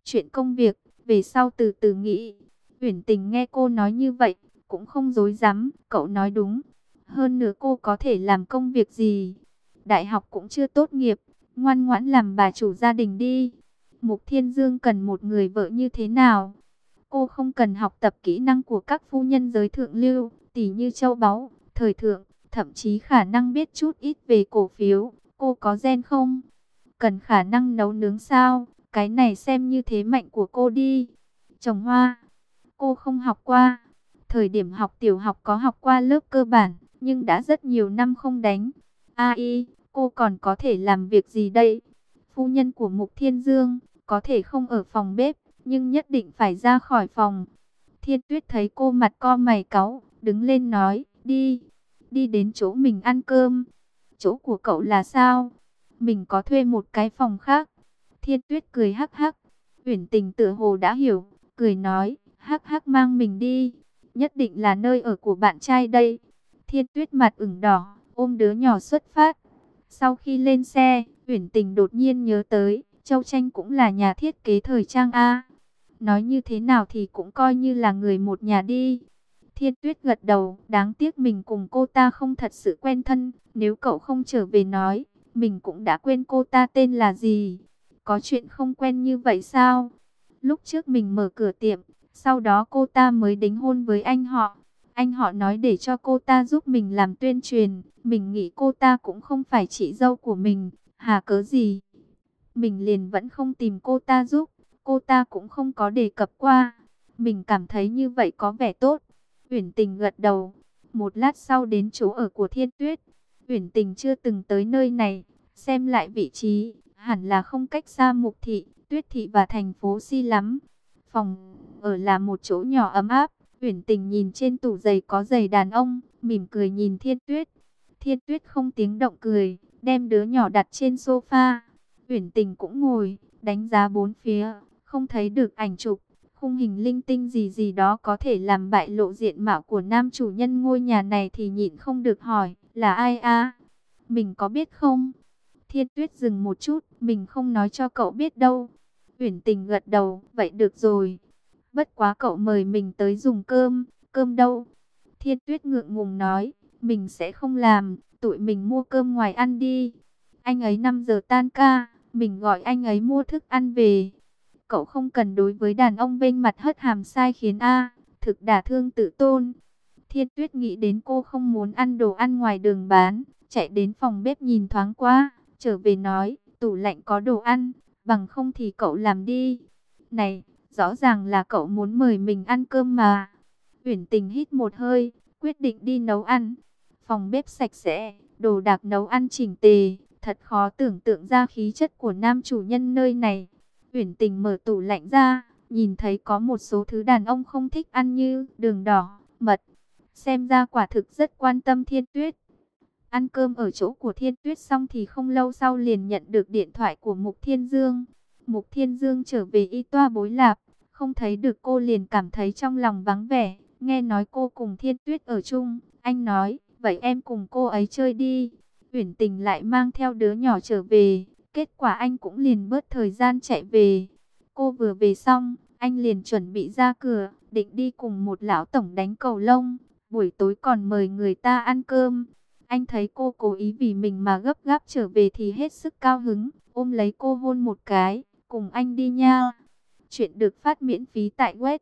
Chuyện công việc, về sau từ từ nghĩ. Uyển Tình nghe cô nói như vậy, cũng không dối dám, cậu nói đúng. Hơn nữa cô có thể làm công việc gì? Đại học cũng chưa tốt nghiệp, ngoan ngoãn làm bà chủ gia đình đi. Mục Thiên Dương cần một người vợ như thế nào? Cô không cần học tập kỹ năng của các phu nhân giới thượng lưu, tỷ như châu báu, thời thượng, thậm chí khả năng biết chút ít về cổ phiếu. Cô có gen không? Cần khả năng nấu nướng sao? Cái này xem như thế mạnh của cô đi. Trồng hoa, cô không học qua. Thời điểm học tiểu học có học qua lớp cơ bản, nhưng đã rất nhiều năm không đánh. AI, cô còn có thể làm việc gì đây? Phu nhân của Mục Thiên Dương, có thể không ở phòng bếp, nhưng nhất định phải ra khỏi phòng. Thiên Tuyết thấy cô mặt co mày cáu, đứng lên nói, đi, đi đến chỗ mình ăn cơm. Chỗ của cậu là sao? Mình có thuê một cái phòng khác. Thiên Tuyết cười hắc hắc. Uyển Tình tựa hồ đã hiểu, cười nói, hắc hắc mang mình đi. Nhất định là nơi ở của bạn trai đây. Thiên Tuyết mặt ửng đỏ, ôm đứa nhỏ xuất phát. Sau khi lên xe, Uyển Tình đột nhiên nhớ tới, Châu Tranh cũng là nhà thiết kế thời trang A. Nói như thế nào thì cũng coi như là người một nhà đi. Thiên Tuyết gật đầu, đáng tiếc mình cùng cô ta không thật sự quen thân. Nếu cậu không trở về nói, mình cũng đã quên cô ta tên là gì. Có chuyện không quen như vậy sao? Lúc trước mình mở cửa tiệm, sau đó cô ta mới đính hôn với anh họ. Anh họ nói để cho cô ta giúp mình làm tuyên truyền. Mình nghĩ cô ta cũng không phải chị dâu của mình. Hà cớ gì? Mình liền vẫn không tìm cô ta giúp. Cô ta cũng không có đề cập qua. Mình cảm thấy như vậy có vẻ tốt. Uyển Tình gật đầu. Một lát sau đến chỗ ở của Thiên Tuyết. Uyển Tình chưa từng tới nơi này. Xem lại vị trí, hẳn là không cách xa Mục Thị, Tuyết Thị và thành phố Si lắm. Phòng ở là một chỗ nhỏ ấm áp. Uyển Tình nhìn trên tủ giày có giày đàn ông, mỉm cười nhìn Thiên Tuyết. Thiên Tuyết không tiếng động cười, đem đứa nhỏ đặt trên sofa. Uyển Tình cũng ngồi, đánh giá bốn phía, không thấy được ảnh chụp, khung hình linh tinh gì gì đó có thể làm bại lộ diện mạo của nam chủ nhân ngôi nhà này thì nhịn không được hỏi, là ai a? Mình có biết không? Thiên Tuyết dừng một chút, mình không nói cho cậu biết đâu. Uyển Tình gật đầu, vậy được rồi. Bất quá cậu mời mình tới dùng cơm, cơm đâu? Thiên Tuyết ngượng ngùng nói, mình sẽ không làm, tụi mình mua cơm ngoài ăn đi. Anh ấy 5 giờ tan ca, mình gọi anh ấy mua thức ăn về. Cậu không cần đối với đàn ông vênh mặt hất hàm sai khiến a, thực đả thương tự tôn. Thiên Tuyết nghĩ đến cô không muốn ăn đồ ăn ngoài đường bán, chạy đến phòng bếp nhìn thoáng qua, trở về nói, tủ lạnh có đồ ăn, bằng không thì cậu làm đi. Này, rõ ràng là cậu muốn mời mình ăn cơm mà. Uyển Tình hít một hơi, quyết định đi nấu ăn. Phòng bếp sạch sẽ, đồ đạc nấu ăn chỉnh tề, thật khó tưởng tượng ra khí chất của nam chủ nhân nơi này. Uyển Tình mở tủ lạnh ra, nhìn thấy có một số thứ đàn ông không thích ăn như đường đỏ, mật. Xem ra quả thực rất quan tâm Thiên Tuyết. Ăn cơm ở chỗ của Thiên Tuyết xong thì không lâu sau liền nhận được điện thoại của Mục Thiên Dương. Mục Thiên Dương trở về y toa bối lạc, không thấy được cô liền cảm thấy trong lòng vắng vẻ. Nghe nói cô cùng Thiên Tuyết ở chung, anh nói, vậy em cùng cô ấy chơi đi. Uyển Tình lại mang theo đứa nhỏ trở về, kết quả anh cũng liền bớt thời gian chạy về. Cô vừa về xong, anh liền chuẩn bị ra cửa, định đi cùng một lão tổng đánh cầu lông, buổi tối còn mời người ta ăn cơm. Anh thấy cô cố ý vì mình mà gấp gáp trở về thì hết sức cao hứng, ôm lấy cô hôn một cái, cùng anh đi nha. Chuyện được phát miễn phí tại web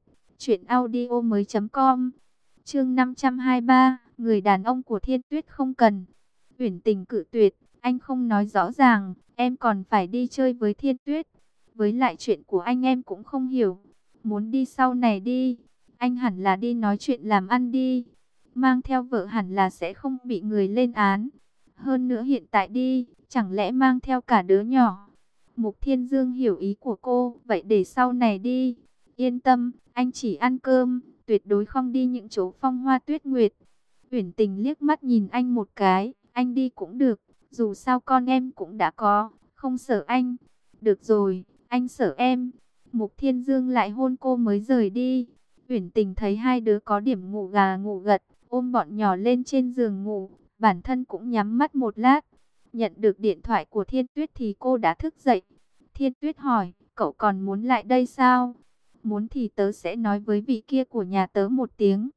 truyệnaudiomoi.com. Chương 523, người đàn ông của Thiên Tuyết không cần. Uyển Tình cự tuyệt, anh không nói rõ ràng, em còn phải đi chơi với Thiên Tuyết. Với lại chuyện của anh em cũng không hiểu, muốn đi sau này đi, anh hẳn là đi nói chuyện làm ăn đi. Mang theo vợ hẳn là sẽ không bị người lên án. Hơn nữa hiện tại đi, chẳng lẽ mang theo cả đứa nhỏ. Mục Thiên Dương hiểu ý của cô, vậy để sau này đi. Yên tâm, anh chỉ ăn cơm, tuyệt đối không đi những chỗ phong hoa tuyết nguyệt. Uyển Tình liếc mắt nhìn anh một cái, anh đi cũng được, dù sao con em cũng đã có, không sợ anh. Được rồi, anh sợ em. Mục Thiên Dương lại hôn cô mới rời đi. Uyển Tình thấy hai đứa có điểm ngủ gà ngủ gật, ôm bọn nhỏ lên trên giường ngủ, bản thân cũng nhắm mắt một lát. Nhận được điện thoại của Thiên Tuyết thì cô đã thức dậy. Thiên Tuyết hỏi, cậu còn muốn lại đây sao? Muốn thì tớ sẽ nói với vị kia của nhà tớ một tiếng.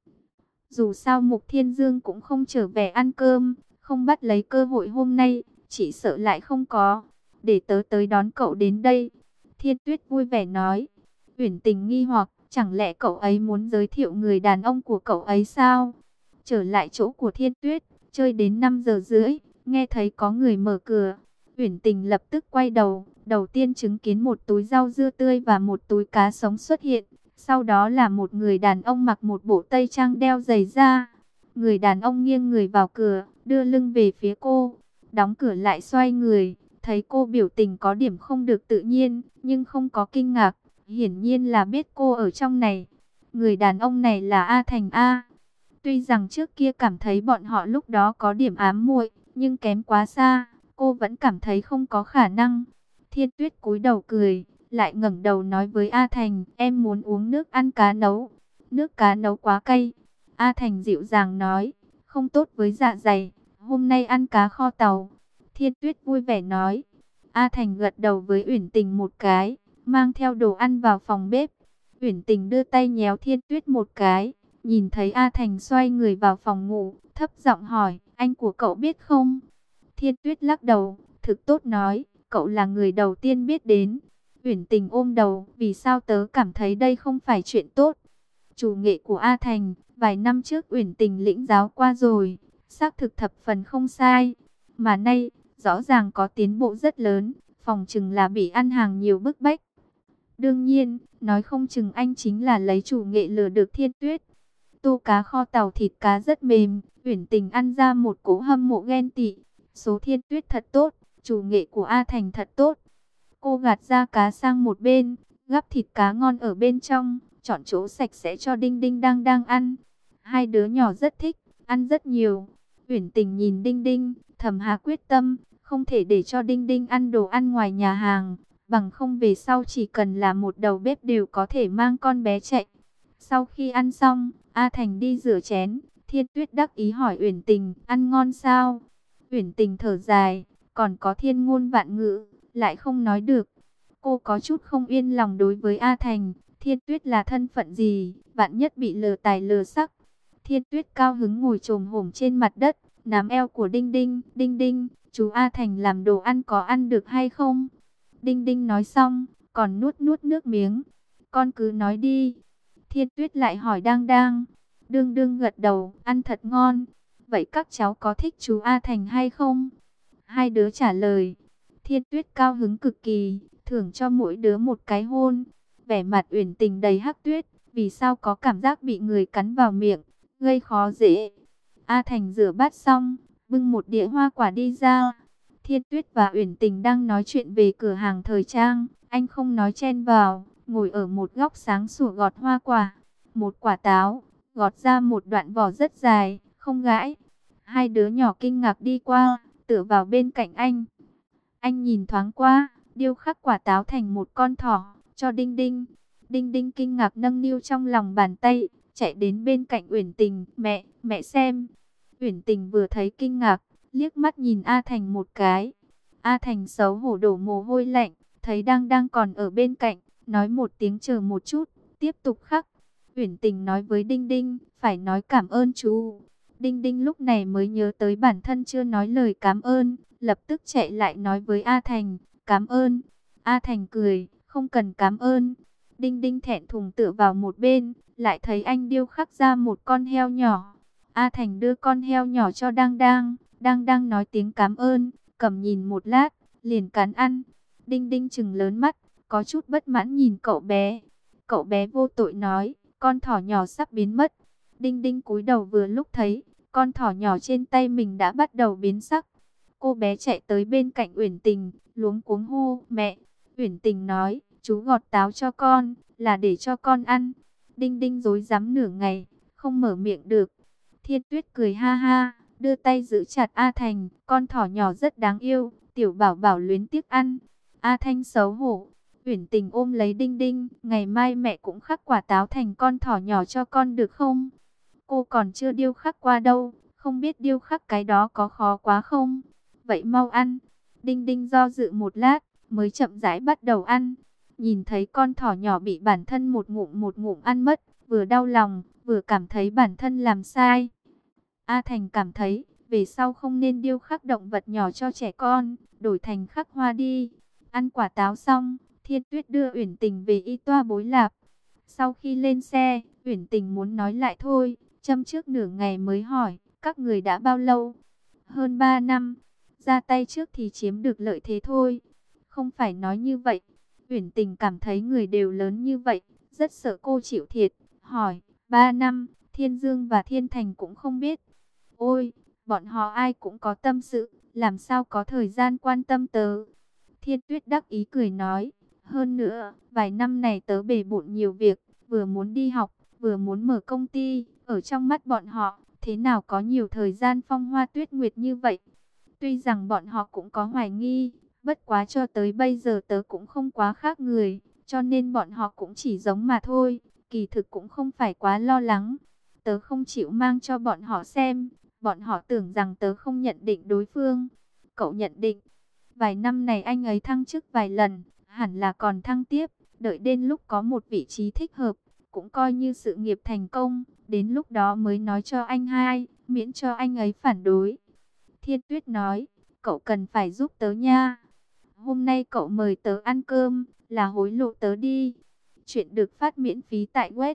Dù sao Mục Thiên Dương cũng không trở về ăn cơm, không bắt lấy cơ hội hôm nay, chỉ sợ lại không có. Để tớ tới đón cậu đến đây. Thiên Tuyết vui vẻ nói. Uyển Tình nghi hoặc, chẳng lẽ cậu ấy muốn giới thiệu người đàn ông của cậu ấy sao? Trở lại chỗ của Thiên Tuyết, chơi đến 5 giờ rưỡi, nghe thấy có người mở cửa. Uyển Tình lập tức quay đầu, đầu tiên chứng kiến một túi rau dưa tươi và một túi cá sống xuất hiện. Sau đó là một người đàn ông mặc một bộ tây trang đeo giày da. Người đàn ông nghiêng người vào cửa, đưa lưng về phía cô, đóng cửa lại xoay người. Thấy cô biểu tình có điểm không được tự nhiên, nhưng không có kinh ngạc. Hiển nhiên là biết cô ở trong này. Người đàn ông này là A Thành A. Tuy rằng trước kia cảm thấy bọn họ lúc đó có điểm ám muội, nhưng kém quá xa, cô vẫn cảm thấy không có khả năng. Thiên Tuyết cúi đầu cười, lại ngẩng đầu nói với A Thành, em muốn uống nước ăn cá nấu. Nước cá nấu quá cay. A Thành dịu dàng nói, không tốt với dạ dày, hôm nay ăn cá kho tàu. Thiên Tuyết vui vẻ nói. A Thành gật đầu với Uyển Tình một cái, mang theo đồ ăn vào phòng bếp. Uyển Tình đưa tay nhéo Thiên Tuyết một cái, nhìn thấy A Thành xoay người vào phòng ngủ, thấp giọng hỏi, anh của cậu biết không? Thiên Tuyết lắc đầu, thực tốt nói, cậu là người đầu tiên biết đến. Uyển Tình ôm đầu, vì sao tớ cảm thấy đây không phải chuyện tốt? Chủ nghệ của A Thành, vài năm trước Uyển Tình lĩnh giáo qua rồi, xác thực thập phần không sai. Mà nay, rõ ràng có tiến bộ rất lớn, phòng chừng là bị ăn hàng nhiều bức bách. Đương nhiên, nói không chừng anh chính là lấy chủ nghệ lừa được Thiên Tuyết. Tô cá kho tàu thịt cá rất mềm, Uyển Tình ăn ra một cỗ hâm mộ ghen tị. Số Thiên Tuyết thật tốt, chủ nghệ của A Thành thật tốt. Cô gạt ra cá sang một bên, gắp thịt cá ngon ở bên trong, chọn chỗ sạch sẽ cho Đinh Đinh đang ăn. Hai đứa nhỏ rất thích, ăn rất nhiều. Uyển Tình nhìn Đinh Đinh, thầm hạ quyết tâm, không thể để cho Đinh Đinh ăn đồ ăn ngoài nhà hàng, bằng không về sau chỉ cần là một đầu bếp đều có thể mang con bé chạy. Sau khi ăn xong, A Thành đi rửa chén, Thiên Tuyết đắc ý hỏi Uyển Tình, ăn ngon sao? Uyển Tình thở dài, còn có thiên ngôn vạn ngữ, lại không nói được. Cô có chút không yên lòng đối với A Thành, Thiên Tuyết là thân phận gì, vạn nhất bị lừa tài lừa sắc. Thiên Tuyết cao hứng ngồi chồm hổm trên mặt đất, nắm eo của Đinh Đinh, Đinh Đinh, chú A Thành làm đồ ăn có ăn được hay không? Đinh Đinh nói xong, còn nuốt nuốt nước miếng. Con cứ nói đi. Thiên Tuyết lại hỏi Đang Đang. Đương Đương gật đầu, ăn thật ngon. Vậy các cháu có thích chú A Thành hay không? Hai đứa trả lời. Thiên Tuyết cao hứng cực kỳ, thưởng cho mỗi đứa một cái hôn. Vẻ mặt Uyển Tình đầy hắc tuyết, vì sao có cảm giác bị người cắn vào miệng, gây khó dễ. A Thành rửa bát xong, bưng một đĩa hoa quả đi ra. Thiên Tuyết và Uyển Tình đang nói chuyện về cửa hàng thời trang, anh không nói chen vào, ngồi ở một góc sáng sủa gọt hoa quả. Một quả táo, gọt ra một đoạn vỏ rất dài, không gãy. Hai đứa nhỏ kinh ngạc đi qua, tựa vào bên cạnh anh. Anh nhìn thoáng qua, điêu khắc quả táo thành một con thỏ, cho Đinh Đinh. Đinh Đinh kinh ngạc nâng niu trong lòng bàn tay, chạy đến bên cạnh Uyển Tình, mẹ xem. Uyển Tình vừa thấy kinh ngạc, liếc mắt nhìn A Thành một cái. A Thành xấu hổ đổ mồ hôi lạnh, thấy đang còn ở bên cạnh, nói một tiếng chờ một chút, tiếp tục khắc. Uyển Tình nói với Đinh Đinh, phải nói cảm ơn chú. Đinh Đinh lúc này mới nhớ tới bản thân chưa nói lời cảm ơn, lập tức chạy lại nói với A Thành, cảm ơn. A Thành cười, không cần cảm ơn. Đinh Đinh thẹn thùng tựa vào một bên, lại thấy anh điêu khắc ra một con heo nhỏ. A Thành đưa con heo nhỏ cho Đang Đang nói tiếng cảm ơn, cầm nhìn một lát, liền cắn ăn. Đinh Đinh trừng lớn mắt, có chút bất mãn nhìn cậu bé. Cậu bé vô tội nói, con thỏ nhỏ sắp biến mất. Đinh Đinh cúi đầu vừa lúc thấy, con thỏ nhỏ trên tay mình đã bắt đầu biến sắc. Cô bé chạy tới bên cạnh Uyển Tình, luống cuống hô, mẹ. Uyển Tình nói, chú gọt táo cho con, là để cho con ăn. Đinh Đinh rối rắm nửa ngày, không mở miệng được. Thiên Tuyết cười ha ha, đưa tay giữ chặt A Thành, con thỏ nhỏ rất đáng yêu, tiểu bảo bảo luyến tiếc ăn. A Thanh xấu hổ, Uyển Tình ôm lấy Đinh Đinh, ngày mai mẹ cũng khắc quả táo thành con thỏ nhỏ cho con được không? Cô còn chưa điêu khắc qua đâu, không biết điêu khắc cái đó có khó quá không? Vậy mau ăn. Đinh Đinh do dự một lát, mới chậm rãi bắt đầu ăn. nhìn thấy con thỏ nhỏ bị bản thân một ngụm ăn mất, vừa đau lòng, vừa cảm thấy bản thân làm sai. A Thành cảm thấy, về sau không nên điêu khắc động vật nhỏ cho trẻ con, đổi thành khắc hoa đi. Ăn quả táo xong, Thiên Tuyết đưa Uyển Tình về y toa bối lạp. Sau khi lên xe, Uyển Tình muốn nói lại thôi, châm trước nửa ngày mới hỏi, các người đã bao lâu? Hơn 3 năm, ra tay trước thì chiếm được lợi thế thôi. Không phải nói như vậy. Uyển Tình cảm thấy người đều lớn như vậy, rất sợ cô chịu thiệt, hỏi, 3 năm, Thiên Dương và Thiên Thành cũng không biết. Ôi, bọn họ ai cũng có tâm sự, làm sao có thời gian quan tâm tớ. Thiên Tuyết đắc ý cười nói, hơn nữa, vài năm này tớ bề bộn nhiều việc, vừa muốn đi học, vừa muốn mở công ty, ở trong mắt bọn họ, thế nào có nhiều thời gian phong hoa tuyết nguyệt như vậy. Tuy rằng bọn họ cũng có hoài nghi, bất quá cho tới bây giờ tớ cũng không quá khác người, cho nên bọn họ cũng chỉ giống mà thôi, kỳ thực cũng không phải quá lo lắng. Tớ không chịu mang cho bọn họ xem, bọn họ tưởng rằng tớ không nhận định đối phương. Cậu nhận định, vài năm này anh ấy thăng chức vài lần, hẳn là còn thăng tiếp, đợi đến lúc có một vị trí thích hợp, cũng coi như sự nghiệp thành công, đến lúc đó mới nói cho anh hai, miễn cho anh ấy phản đối. Thiên Tuyết nói, cậu cần phải giúp tớ nha. Hôm nay cậu mời tớ ăn cơm, là hối lộ tớ đi. Chuyện được phát miễn phí tại web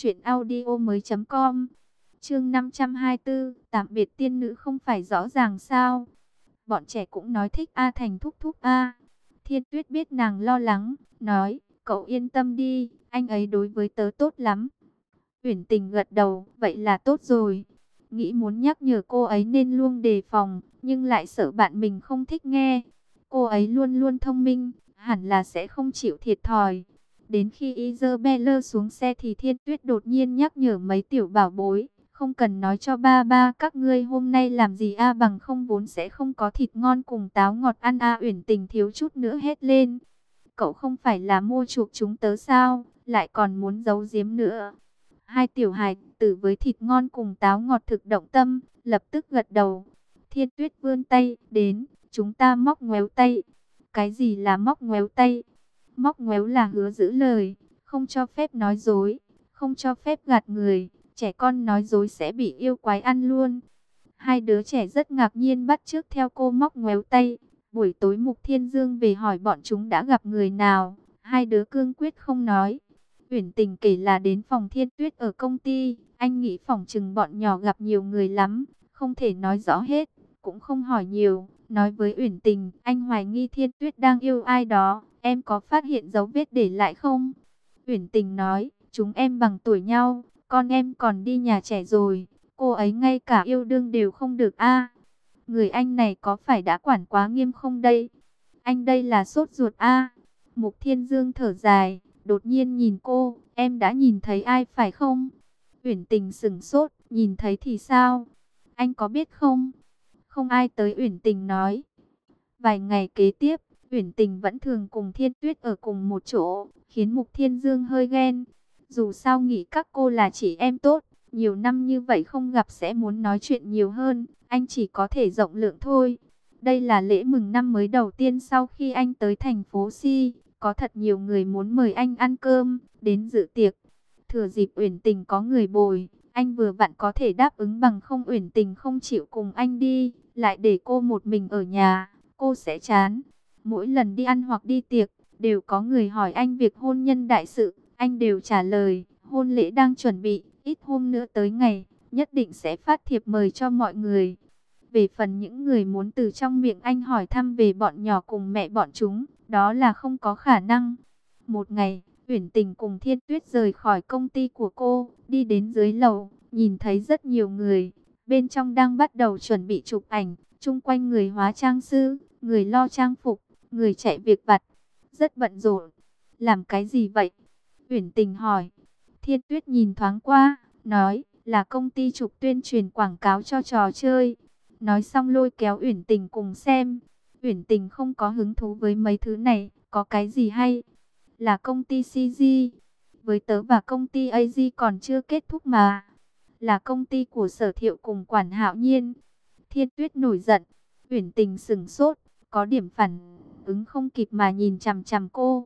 truyệnaudiomoi.com. Chương 524, tạm biệt tiên nữ không phải rõ ràng sao? Bọn trẻ cũng nói thích A Thành thúc thúc A. Thiên Tuyết biết nàng lo lắng, nói, cậu yên tâm đi, anh ấy đối với tớ tốt lắm. Uyển Tình gật đầu, vậy là tốt rồi. Nghĩ muốn nhắc nhở cô ấy nên luôn đề phòng, nhưng lại sợ bạn mình không thích nghe. Cô ấy luôn luôn thông minh, hẳn là sẽ không chịu thiệt thòi. Đến khi Isabella xuống xe thì Thiên Tuyết đột nhiên nhắc nhở mấy tiểu bảo bối, không cần nói cho ba ba các ngươi hôm nay làm gì a, bằng không vốn sẽ không có thịt ngon cùng táo ngọt ăn a. Uyển Tình thiếu chút nữa hét lên. Cậu không phải là mua chuộc chúng tớ sao, lại còn muốn giấu giếm nữa. Hai tiểu hài tử với thịt ngon cùng táo ngọt thực động tâm, lập tức gật đầu. Thiên Tuyết vươn tay, đến, chúng ta móc ngoéo tay. Cái gì là móc ngoéo tay? Móc ngoéo là hứa giữ lời, không cho phép nói dối, không cho phép gạt người. Trẻ con nói dối sẽ bị yêu quái ăn luôn. Hai đứa trẻ rất ngạc nhiên bắt chước theo cô móc ngoéo tay. Buổi tối Mục Thiên Dương về hỏi bọn chúng đã gặp người nào. Hai đứa cương quyết không nói. Uyển Tình kể là đến phòng Thiên Tuyết ở công ty. Anh nghĩ phòng chừng bọn nhỏ gặp nhiều người lắm, không thể nói rõ hết, cũng không hỏi nhiều. Nói với Uyển Tình, anh hoài nghi Thiên Tuyết đang yêu ai đó. Em có phát hiện dấu vết để lại không? Uyển Tình nói, chúng em bằng tuổi nhau, con em còn đi nhà trẻ rồi. Cô ấy ngay cả yêu đương đều không được a. Người anh này có phải đã quản quá nghiêm không đây? Anh đây là sốt ruột a. Mục Thiên Dương thở dài, đột nhiên nhìn cô, em đã nhìn thấy ai phải không? Uyển Tình sững sốt, nhìn thấy thì sao? Anh có biết không? Không ai tới, Uyển Tình nói. Vài ngày kế tiếp, Uyển Tình vẫn thường cùng Thiên Tuyết ở cùng một chỗ, khiến Mục Thiên Dương hơi ghen. Dù sao nghĩ các cô là chị em tốt, nhiều năm như vậy không gặp sẽ muốn nói chuyện nhiều hơn, anh chỉ có thể rộng lượng thôi. Đây là lễ mừng năm mới đầu tiên sau khi anh tới thành phố Si, có thật nhiều người muốn mời anh ăn cơm, đến dự tiệc. Thừa dịp Uyển Tình có người bồi, anh vừa vặn có thể đáp ứng, bằng không Uyển Tình không chịu cùng anh đi, lại để cô một mình ở nhà, cô sẽ chán. Mỗi lần đi ăn hoặc đi tiệc, đều có người hỏi anh việc hôn nhân đại sự, anh đều trả lời, hôn lễ đang chuẩn bị, ít hôm nữa tới ngày, nhất định sẽ phát thiệp mời cho mọi người. Về phần những người muốn từ trong miệng anh hỏi thăm về bọn nhỏ cùng mẹ bọn chúng, đó là không có khả năng. Một ngày, Uyển Tình cùng Thiên Tuyết rời khỏi công ty của cô, đi đến dưới lầu, nhìn thấy rất nhiều người, bên trong đang bắt đầu chuẩn bị chụp ảnh, chung quanh người hóa trang sư, người lo trang phục, người chạy việc vặt, rất bận rộn. Làm cái gì vậy? Uyển Tình hỏi. Thiên Tuyết nhìn thoáng qua, nói, là công ty chụp tuyên truyền quảng cáo cho trò chơi. Nói xong lôi kéo Uyển Tình cùng xem. Uyển Tình không có hứng thú với mấy thứ này, có cái gì hay? Là công ty CG. Với tớ và công ty AG còn chưa kết thúc mà. Là công ty của Sở Thiệu cùng Quản Hạo Nhiên. Thiên Tuyết nổi giận. Uyển Tình sững sốt, có điểm phản ứng không kịp mà nhìn chằm chằm cô.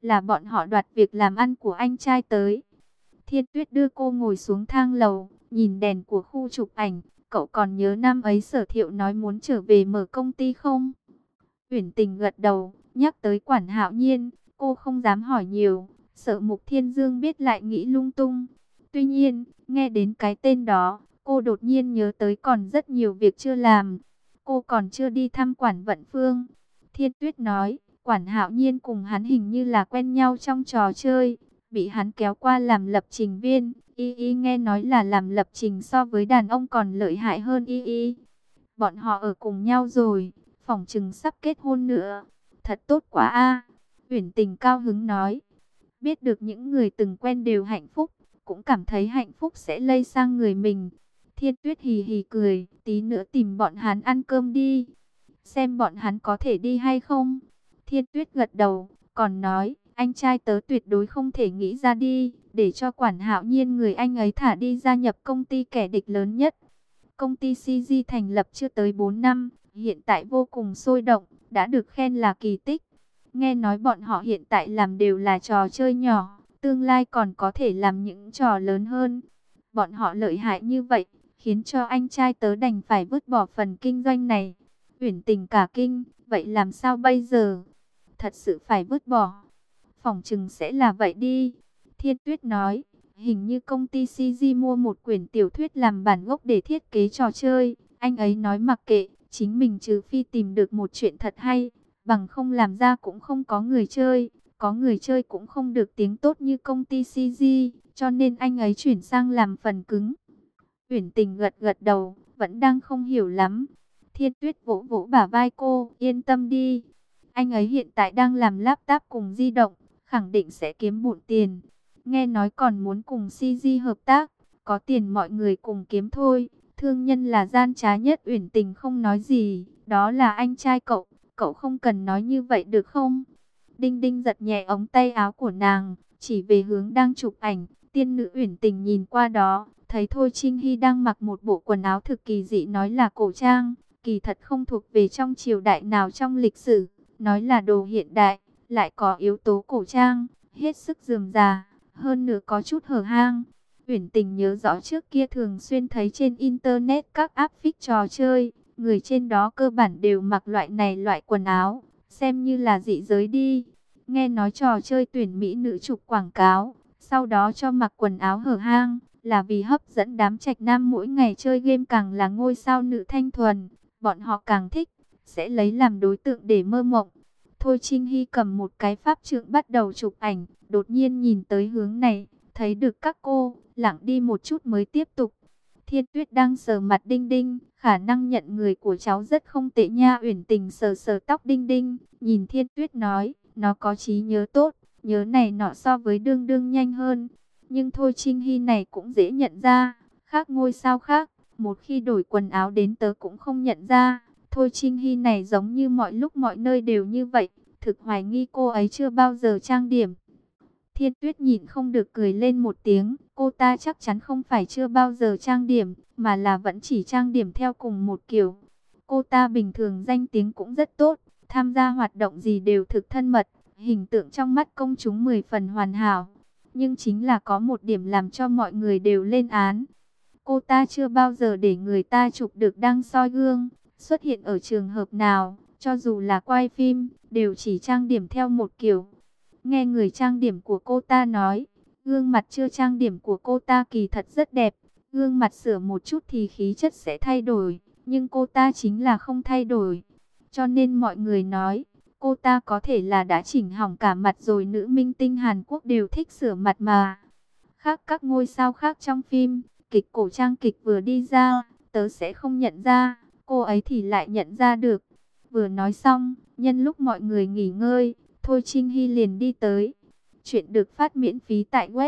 là bọn họ đoạt việc làm ăn của anh trai tới. Thiên Tuyết đưa cô ngồi xuống thang lầu, nhìn đèn của khu chụp ảnh. Cậu còn nhớ năm ấy Sở Thiệu nói muốn trở về mở công ty không? Uyển Tình gật đầu, nhắc tới Quản Hạo Nhiên, cô không dám hỏi nhiều, sợ Mục Thiên Dương biết lại nghĩ lung tung. Tuy nhiên, nghe đến cái tên đó, cô đột nhiên nhớ tới còn rất nhiều việc chưa làm. Cô còn chưa đi thăm Quản Vận Phương. Thiên Tuyết nói, Quản Hạo Nhiên cùng hắn hình như là quen nhau trong trò chơi, bị hắn kéo qua làm lập trình viên. Y nghe nói là làm lập trình so với đàn ông còn lợi hại hơn Y. Bọn họ ở cùng nhau rồi, phỏng chừng sắp kết hôn nữa. Thật tốt quá a. Uyển Tình cao hứng nói. Biết được những người từng quen đều hạnh phúc, cũng cảm thấy hạnh phúc sẽ lây sang người mình. Thiên Tuyết hì hì cười, tí nữa tìm bọn hắn ăn cơm đi. Xem bọn hắn có thể đi hay không. Thiên Tuyết gật đầu, còn nói, anh trai tớ tuyệt đối không thể nghĩ ra đi, để cho Quản Hạo Nhiên người anh ấy thả đi gia nhập công ty kẻ địch lớn nhất. Công ty CG thành lập chưa tới 4 năm, hiện tại vô cùng sôi động, đã được khen là kỳ tích. Nghe nói bọn họ hiện tại làm đều là trò chơi nhỏ, tương lai còn có thể làm những trò lớn hơn. Bọn họ lợi hại như vậy, khiến cho anh trai tớ đành phải vứt bỏ phần kinh doanh này. Uyển Tình cả kinh, vậy làm sao bây giờ? Thật sự phải vứt bỏ. Phỏng chừng sẽ là vậy đi. Thiên Tuyết nói, hình như công ty CG mua một quyển tiểu thuyết làm bản gốc để thiết kế trò chơi. Anh ấy nói mặc kệ, chính mình trừ phi tìm được một chuyện thật hay, bằng không làm ra cũng không có người chơi. Có người chơi cũng không được tiếng tốt như công ty CG, cho nên anh ấy chuyển sang làm phần cứng. Uyển Tình gật gật đầu, vẫn đang không hiểu lắm. Thiên Tuyết vỗ vỗ bả vai cô, yên tâm đi. Anh ấy hiện tại đang làm laptop cùng di động, khẳng định sẽ kiếm bộn tiền. Nghe nói còn muốn cùng CG hợp tác, có tiền mọi người cùng kiếm thôi. Thương nhân là gian trá nhất. Uyển Tình không nói gì, đó là anh trai cậu, cậu không cần nói như vậy được không? Đinh Đinh giật nhẹ ống tay áo của nàng, chỉ về hướng đang chụp ảnh. Tiên nữ Uyển Tình nhìn qua đó, thấy Thôi Trinh Hy đang mặc một bộ quần áo thực kỳ dị, nói là cổ trang, kỳ thật không thuộc về trong triều đại nào trong lịch sử, nói là đồ hiện đại, lại có yếu tố cổ trang, hết sức rườm rà, hơn nữa có chút hở hang. Uyển Tình nhớ rõ trước kia thường xuyên thấy trên internet các app fix trò chơi, người trên đó cơ bản đều mặc loại này loại quần áo, xem như là dị giới đi. Nghe nói trò chơi tuyển mỹ nữ chụp quảng cáo, sau đó cho mặc quần áo hở hang, là vì hấp dẫn đám trạch nam mỗi ngày chơi game càng là ngôi sao nữ thanh thuần, bọn họ càng thích, sẽ lấy làm đối tượng để mơ mộng. Thôi Trinh Hy cầm một cái pháp trượng bắt đầu chụp ảnh, đột nhiên nhìn tới hướng này, thấy được các cô, lặng đi một chút mới tiếp tục. Thiên Tuyết đang sờ mặt Đinh Đinh, khả năng nhận người của cháu rất không tệ nha. Uyển Tình sờ sờ tóc Đinh Đinh, nhìn Thiên Tuyết nói, nó có trí nhớ tốt, nhớ này nọ so với đương đương nhanh hơn. Nhưng Thôi Trinh Hy này cũng dễ nhận ra, khác ngôi sao khác, một khi đổi quần áo đến tớ cũng không nhận ra. Thôi Trinh Hy này giống như mọi lúc mọi nơi đều như vậy, thực hoài nghi cô ấy chưa bao giờ trang điểm. Thiên Tuyết nhịn không được cười lên một tiếng, cô ta chắc chắn không phải chưa bao giờ trang điểm, mà là vẫn chỉ trang điểm theo cùng một kiểu. Cô ta bình thường danh tiếng cũng rất tốt, tham gia hoạt động gì đều thực thân mật, hình tượng trong mắt công chúng 10 phần hoàn hảo. Nhưng chính là có một điểm làm cho mọi người đều lên án. Cô ta chưa bao giờ để người ta chụp được đang soi gương, xuất hiện ở trường hợp nào, cho dù là quay phim, đều chỉ trang điểm theo một kiểu. Nghe người trang điểm của cô ta nói, gương mặt chưa trang điểm của cô ta kỳ thật rất đẹp, gương mặt sửa một chút thì khí chất sẽ thay đổi, nhưng cô ta chính là không thay đổi. Cho nên mọi người nói, cô ta có thể là đã chỉnh hỏng cả mặt rồi. Nữ minh tinh Hàn Quốc đều thích sửa mặt mà. Khác các ngôi sao khác trong phim, kịch cổ trang kịch vừa đi ra, tớ sẽ không nhận ra, cô ấy thì lại nhận ra được. Vừa nói xong, nhân lúc mọi người nghỉ ngơi, Thôi Trinh Hy liền đi tới. Chuyện được phát miễn phí tại web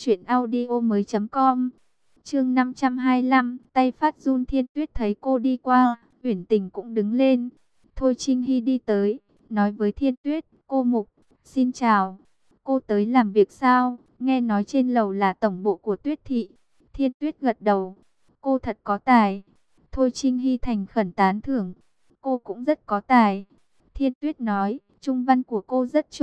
truyệnaudiomoi.com. Chương 525, tay phát run. Thiên Tuyết thấy cô đi qua, Uyển Tình cũng đứng lên. Thôi Trinh Hy đi tới, nói với Thiên Tuyết, cô Mục, xin chào. Cô tới làm việc sao? Nghe nói trên lầu là tổng bộ của Tuyết thị. Thiên Tuyết gật đầu. Cô thật có tài. Thôi Trinh Hy thành khẩn tán thưởng. Cô cũng rất có tài. Thiên Tuyết nói, trung văn của cô rất chuẩn,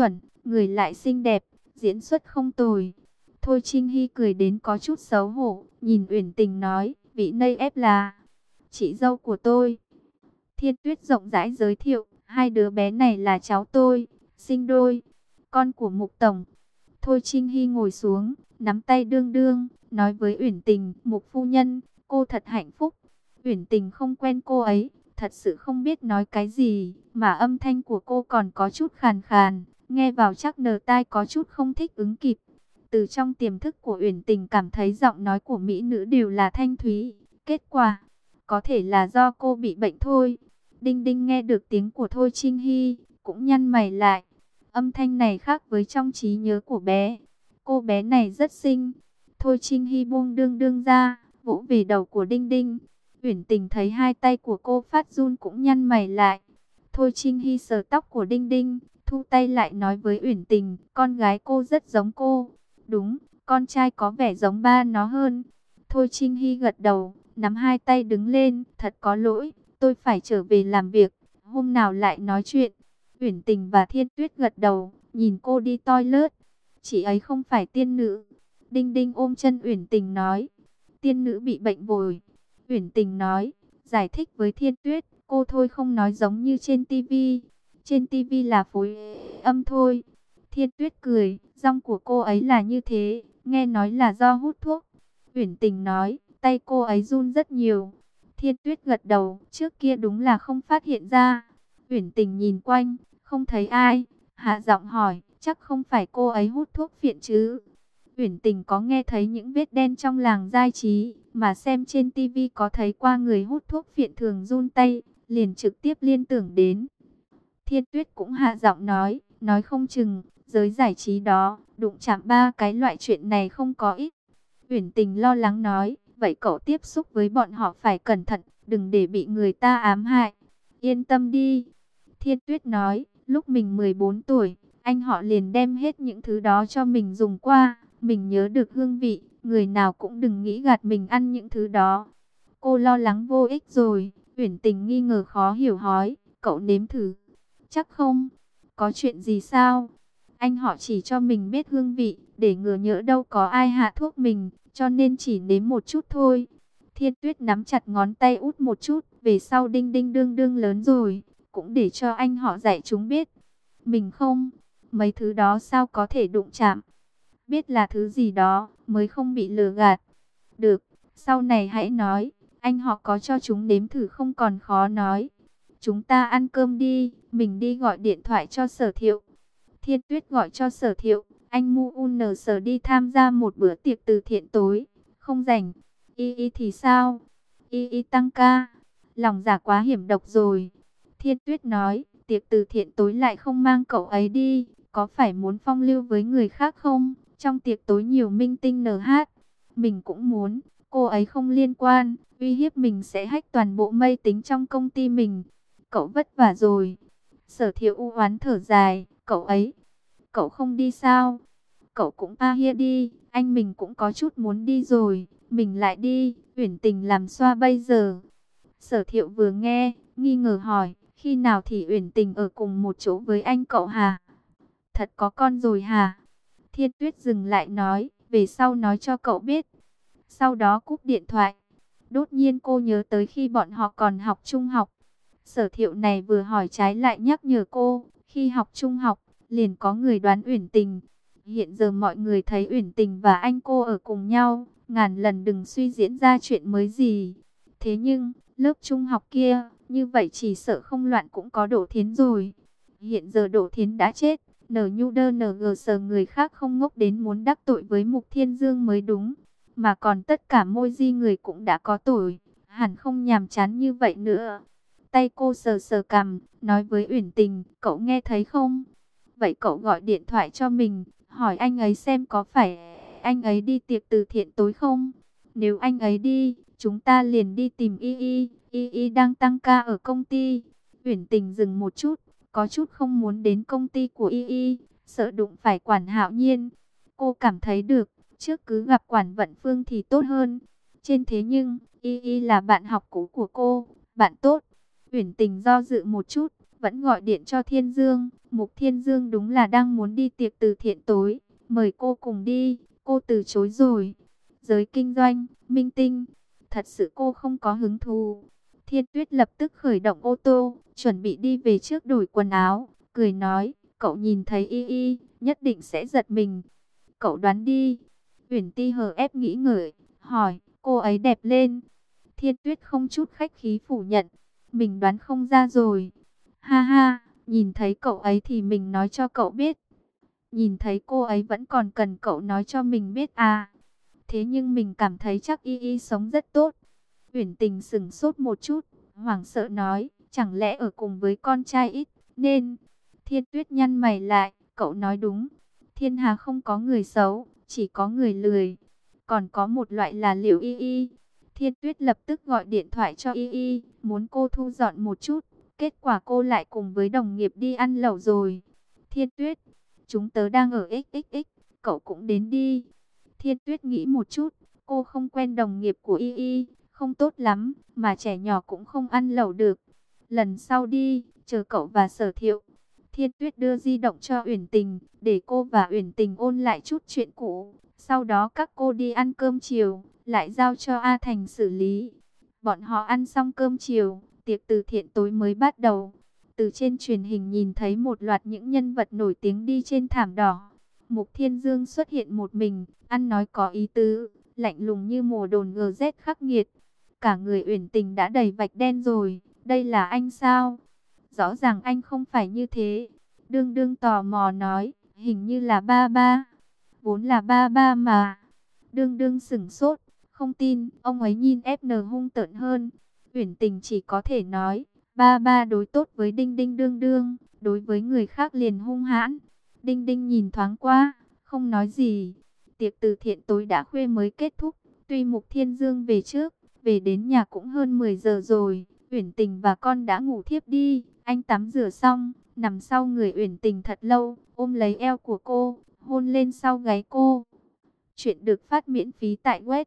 người lại xinh đẹp, diễn xuất không tồi. Thôi Trinh Hy cười đến có chút xấu hổ, nhìn Uyển Tình nói, vị này ép là chị dâu của tôi. Thiên Tuyết rộng rãi giới thiệu, hai đứa bé này là cháu tôi, sinh đôi, con của Mục Tổng. Thôi Trinh Hy ngồi xuống, nắm tay đương đương, nói với Uyển Tình, Mục phu nhân, cô thật hạnh phúc. Uyển Tình không quen cô ấy, thật sự không biết nói cái gì, mà âm thanh của cô còn có chút khàn khàn, nghe vào chắc nờ tai có chút không thích ứng kịp. Từ trong tiềm thức của Uyển Tình cảm thấy giọng nói của mỹ nữ đều là thanh thúy, kết quả có thể là do cô bị bệnh thôi. Đinh Đinh nghe được tiếng của Thôi Trinh Hy, cũng nhăn mày lại. Âm thanh này khác với trong trí nhớ của bé. Cô bé này rất xinh. Thôi Trinh Hy buông đương đương ra, vỗ về đầu của Đinh Đinh. Uyển Tình thấy hai tay của cô phát run cũng nhăn mày lại. Thôi Trinh Hy sờ tóc của Đinh Đinh, thu tay lại nói với Uyển Tình, con gái cô rất giống cô. Đúng, con trai có vẻ giống ba nó hơn. Thôi Trinh Hy gật đầu, nắm hai tay đứng lên, thật có lỗi, tôi phải trở về làm việc, hôm nào lại nói chuyện. Uyển Tình và Thiên Tuyết gật đầu, nhìn cô đi toilet. Chị ấy không phải tiên nữ. Đinh Đinh ôm chân Uyển Tình nói, tiên nữ bị bệnh rồi. Uyển Tình nói, giải thích với Thiên Tuyết, cô thôi không nói giống như trên tivi. Trên tivi là phối âm thôi. Thiên Tuyết cười, giọng của cô ấy là như thế, nghe nói là do hút thuốc. Uyển Tình nói, tay cô ấy run rất nhiều. Thiên Tuyết gật đầu, trước kia đúng là không phát hiện ra. Uyển Tình nhìn quanh, không thấy ai, hạ giọng hỏi, chắc không phải cô ấy hút thuốc phiện chứ? Uyển Tình có nghe thấy những vết đen trong làng giải trí, mà xem trên tivi có thấy qua người hút thuốc phiện thường run tay, liền trực tiếp liên tưởng đến. Thiên Tuyết cũng hạ giọng nói không chừng, giới giải trí đó, đụng chạm ba cái loại chuyện này không có ít. Uyển Tình lo lắng nói, vậy cậu tiếp xúc với bọn họ phải cẩn thận, đừng để bị người ta ám hại. Yên tâm đi. Thiên Tuyết nói, lúc mình 14 tuổi, anh họ liền đem hết những thứ đó cho mình dùng qua. Mình nhớ được hương vị, người nào cũng đừng nghĩ gạt mình ăn những thứ đó. Cô lo lắng vô ích rồi. Uyển Tình nghi ngờ khó hiểu hỏi, cậu nếm thử. Chắc không? Có chuyện gì sao? Anh họ chỉ cho mình biết hương vị, để ngừa nhỡ đâu có ai hạ thuốc mình, cho nên chỉ nếm một chút thôi. Thiên Tuyết nắm chặt ngón tay út một chút, về sau Đinh Đinh đương đương lớn rồi, cũng để cho anh họ dạy chúng biết. Mình không, mấy thứ đó sao có thể đụng chạm. Biết là thứ gì đó, mới không bị lừa gạt. Được, sau này hãy nói, anh họ có cho chúng nếm thử không còn khó nói. Chúng ta ăn cơm đi, mình đi gọi điện thoại cho Sở Thiệu. Thiên Tuyết gọi cho Sở Thiệu, anh Mu Sở đi tham gia một bữa tiệc từ thiện tối, không rảnh. Y Y thì sao? Y Y tăng ca, lòng dạ quá hiểm độc rồi. Thiên Tuyết nói, tiệc từ thiện tối lại không mang cậu ấy đi, có phải muốn phong lưu với người khác không? Trong tiệc tối nhiều minh tinh nở hát, mình cũng muốn, cô ấy không liên quan, uy hiếp mình sẽ hack toàn bộ máy tính trong công ty mình. Cậu vất vả rồi. Sở Thiệu u oán thở dài, cậu không đi sao? Cậu cũng here đi, anh mình cũng có chút muốn đi rồi, mình lại đi, Uyển Tình làm xoa bây giờ. Sở Thiệu vừa nghe, nghi ngờ hỏi, khi nào thì Uyển Tình ở cùng một chỗ với anh cậu hả? Thật có con rồi hả? Thiên Tuyết dừng lại nói, về sau nói cho cậu biết. Sau đó cúp điện thoại. Đột nhiên cô nhớ tới khi bọn họ còn học trung học. Sở Thiệu này vừa hỏi trái lại nhắc nhở cô, khi học trung học, liền có người đoán Uyển Tình. Hiện giờ mọi người thấy Uyển Tình và anh cô ở cùng nhau, ngàn lần đừng suy diễn ra chuyện mới gì. Thế nhưng, lớp trung học kia, như vậy chỉ sợ không loạn cũng có Đỗ Thiến rồi. Hiện giờ Đỗ Thiến đã chết, NUDNG sờ người khác không ngốc đến muốn đắc tội với Mục Thiên Dương mới đúng. Mà còn tất cả môi di người cũng đã có tuổi, hẳn không nhàm chán như vậy nữa. Tay cô sờ sờ cằm, nói với Uyển Tình, cậu nghe thấy không? Vậy cậu gọi điện thoại cho mình, hỏi anh ấy xem có phải anh ấy đi tiệc từ thiện tối không? Nếu anh ấy đi, chúng ta liền đi tìm Y Y. Y Y đang tăng ca ở công ty. Uyển Tình dừng một chút, có chút không muốn đến công ty của Y Y, sợ đụng phải Quản Hạo Nhiên. Cô cảm thấy được, trước cứ gặp Quản Vận Phương thì tốt hơn. Trên thế nhưng, Y Y là bạn học cũ của cô, bạn tốt. Uyển Tình do dự một chút, vẫn gọi điện cho Thiên Dương. Mục Thiên Dương đúng là đang muốn đi tiệc từ thiện tối, mời cô cùng đi, cô từ chối rồi. Giới kinh doanh, minh tinh, thật sự cô không có hứng thú. Thiên Tuyết lập tức khởi động ô tô, chuẩn bị đi về trước đổi quần áo, cười nói, cậu nhìn thấy Y Y, nhất định sẽ giật mình. Cậu đoán đi. Uyển Ti hờ ép nghĩ ngợi, hỏi, cô ấy đẹp lên. Thiên Tuyết không chút khách khí phủ nhận, mình đoán không ra rồi. Ha ha, nhìn thấy cậu ấy thì mình nói cho cậu biết. Nhìn thấy cô ấy vẫn còn cần cậu nói cho mình biết à. Thế nhưng mình cảm thấy chắc Y Y sống rất tốt. Uyển Tình sững sốt một chút, hoảng sợ nói, chẳng lẽ ở cùng với con trai ít, nên... Thiên Tuyết nhăn mày lại, cậu nói đúng. Thiên hà không có người xấu, chỉ có người lười. Còn có một loại là Liệu Y Y. Thiên Tuyết lập tức gọi điện thoại cho Y Y, muốn cô thu dọn một chút. Kết quả cô lại cùng với đồng nghiệp đi ăn lẩu rồi. Thiên Tuyết, chúng tớ đang ở XXX, cậu cũng đến đi. Thiên Tuyết nghĩ một chút, cô không quen đồng nghiệp của Y Y, không tốt lắm, mà trẻ nhỏ cũng không ăn lẩu được. Lần sau đi, chờ cậu và Sở Thiệu. Thiên Tuyết đưa di động cho Uyển Tình, để cô và Uyển Tình ôn lại chút chuyện cũ. Sau đó các cô đi ăn cơm chiều, lại giao cho A Thành xử lý. Bọn họ ăn xong cơm chiều, tiệc từ thiện tối mới bắt đầu. Từ trên truyền hình nhìn thấy một loạt những nhân vật nổi tiếng đi trên thảm đỏ. Mục Thiên Dương xuất hiện một mình, ăn nói có ý tứ, lạnh lùng như mùa đồn GZ khắc nghiệt. Cả người Uyển Tình đã đầy vạch đen rồi, đây là anh sao? Rõ ràng anh không phải như thế. Đương đương tò mò nói, hình như là ba ba. Vốn là ba ba mà. Đương đương sửng sốt, không tin, ông ấy nhìn FN hung tợn hơn. Uyển Tình chỉ có thể nói, ba ba đối tốt với Đinh Đinh đương đương, đối với người khác liền hung hãn. Đinh Đinh nhìn thoáng qua, không nói gì. Tiệc từ thiện tối đã khuya mới kết thúc, tuy Mục Thiên Dương về trước, về đến nhà cũng hơn 10 giờ rồi. Uyển Tình và con đã ngủ thiếp đi, anh tắm rửa xong, nằm sau người Uyển Tình thật lâu, ôm lấy eo của cô, hôn lên sau gáy cô. Chuyện được phát miễn phí tại web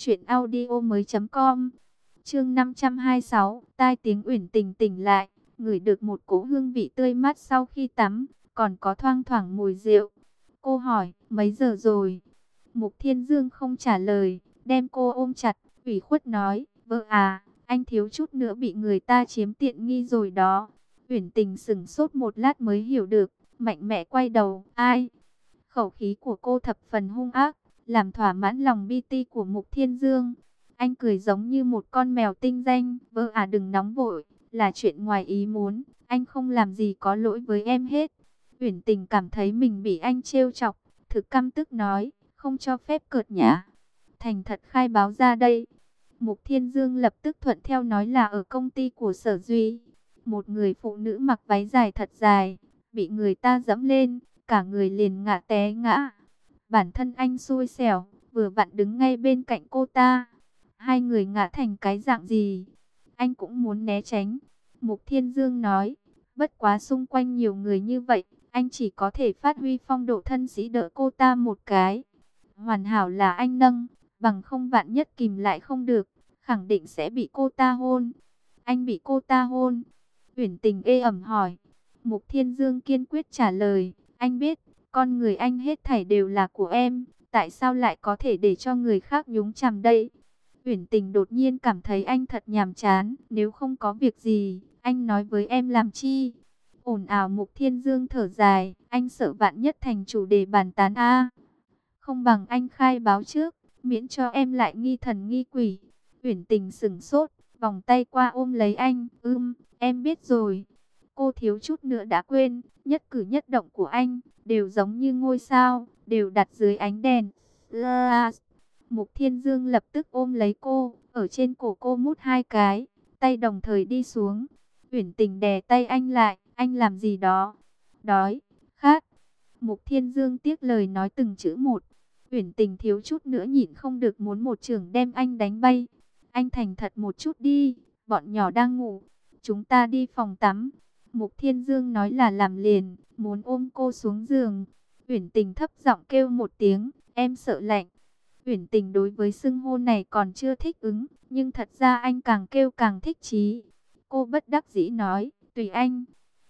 truyệnaudiomoi.com. Chương 526, tai tiếng Uyển Tình tỉnh lại, ngửi được một cỗ hương vị tươi mát sau khi tắm, còn có thoang thoảng mùi rượu. Cô hỏi, mấy giờ rồi? Mục Thiên Dương không trả lời, đem cô ôm chặt, ủy khuất nói, vợ à, anh thiếu chút nữa bị người ta chiếm tiện nghi rồi đó. Uyển Tình sững sốt một lát mới hiểu được, mạnh mẽ quay đầu, ai? Khẩu khí của cô thập phần hung ác, làm thỏa mãn lòng bi ti của Mục Thiên Dương. Anh cười giống như một con mèo tinh danh, vợ à đừng nóng vội, là chuyện ngoài ý muốn, anh không làm gì có lỗi với em hết. Uyển Tình cảm thấy mình bị anh trêu chọc, thực căm tức nói, không cho phép cợt nhã. Thành thật khai báo ra đây. Mục Thiên Dương lập tức thuận theo nói là ở công ty của Sở Duy. Một người phụ nữ mặc váy dài thật dài, bị người ta dẫm lên, cả người liền ngã té ngã. Bản thân anh xui xẻo, vừa vặn đứng ngay bên cạnh cô ta. Hai người ngã thành cái dạng gì? Anh cũng muốn né tránh. Mục Thiên Dương nói, bất quá xung quanh nhiều người như vậy, anh chỉ có thể phát huy phong độ thân sĩ đỡ cô ta một cái. Hoàn hảo là anh nâng, bằng không vạn nhất kìm lại không được, khẳng định sẽ bị cô ta hôn. Anh bị cô ta hôn? Uyển Tình ê ẩm hỏi. Mục Thiên Dương kiên quyết trả lời, anh biết, con người anh hết thảy đều là của em, tại sao lại có thể để cho người khác nhúng chàm đây? Uyển Tình đột nhiên cảm thấy anh thật nhàm chán, nếu không có việc gì, anh nói với em làm chi? Ồn ào. Mục Thiên Dương thở dài, anh sợ vạn nhất thành chủ đề bàn tán a. Không bằng anh khai báo trước, miễn cho em lại nghi thần nghi quỷ. Uyển Tình sững sốt, vòng tay qua ôm lấy anh, em biết rồi. Cô thiếu chút nữa đã quên, nhất cử nhất động của anh, đều giống như ngôi sao, đều đặt dưới ánh đèn. Mục Thiên Dương lập tức ôm lấy cô, ở trên cổ cô mút hai cái, tay đồng thời đi xuống. Uyển Tình đè tay anh lại, anh làm gì đó? Đói, khát. Mục Thiên Dương tiếc lời nói từng chữ một. Uyển Tình thiếu chút nữa nhịn không được muốn một chưởng đem anh đánh bay. Anh thành thật một chút đi, bọn nhỏ đang ngủ, chúng ta đi phòng tắm. Mục Thiên Dương nói là làm liền, muốn ôm cô xuống giường. Uyển Tình thấp giọng kêu một tiếng, em sợ lạnh. Uyển Tình đối với xưng hô này còn chưa thích ứng, nhưng thật ra anh càng kêu càng thích chí. Cô bất đắc dĩ nói, tùy anh.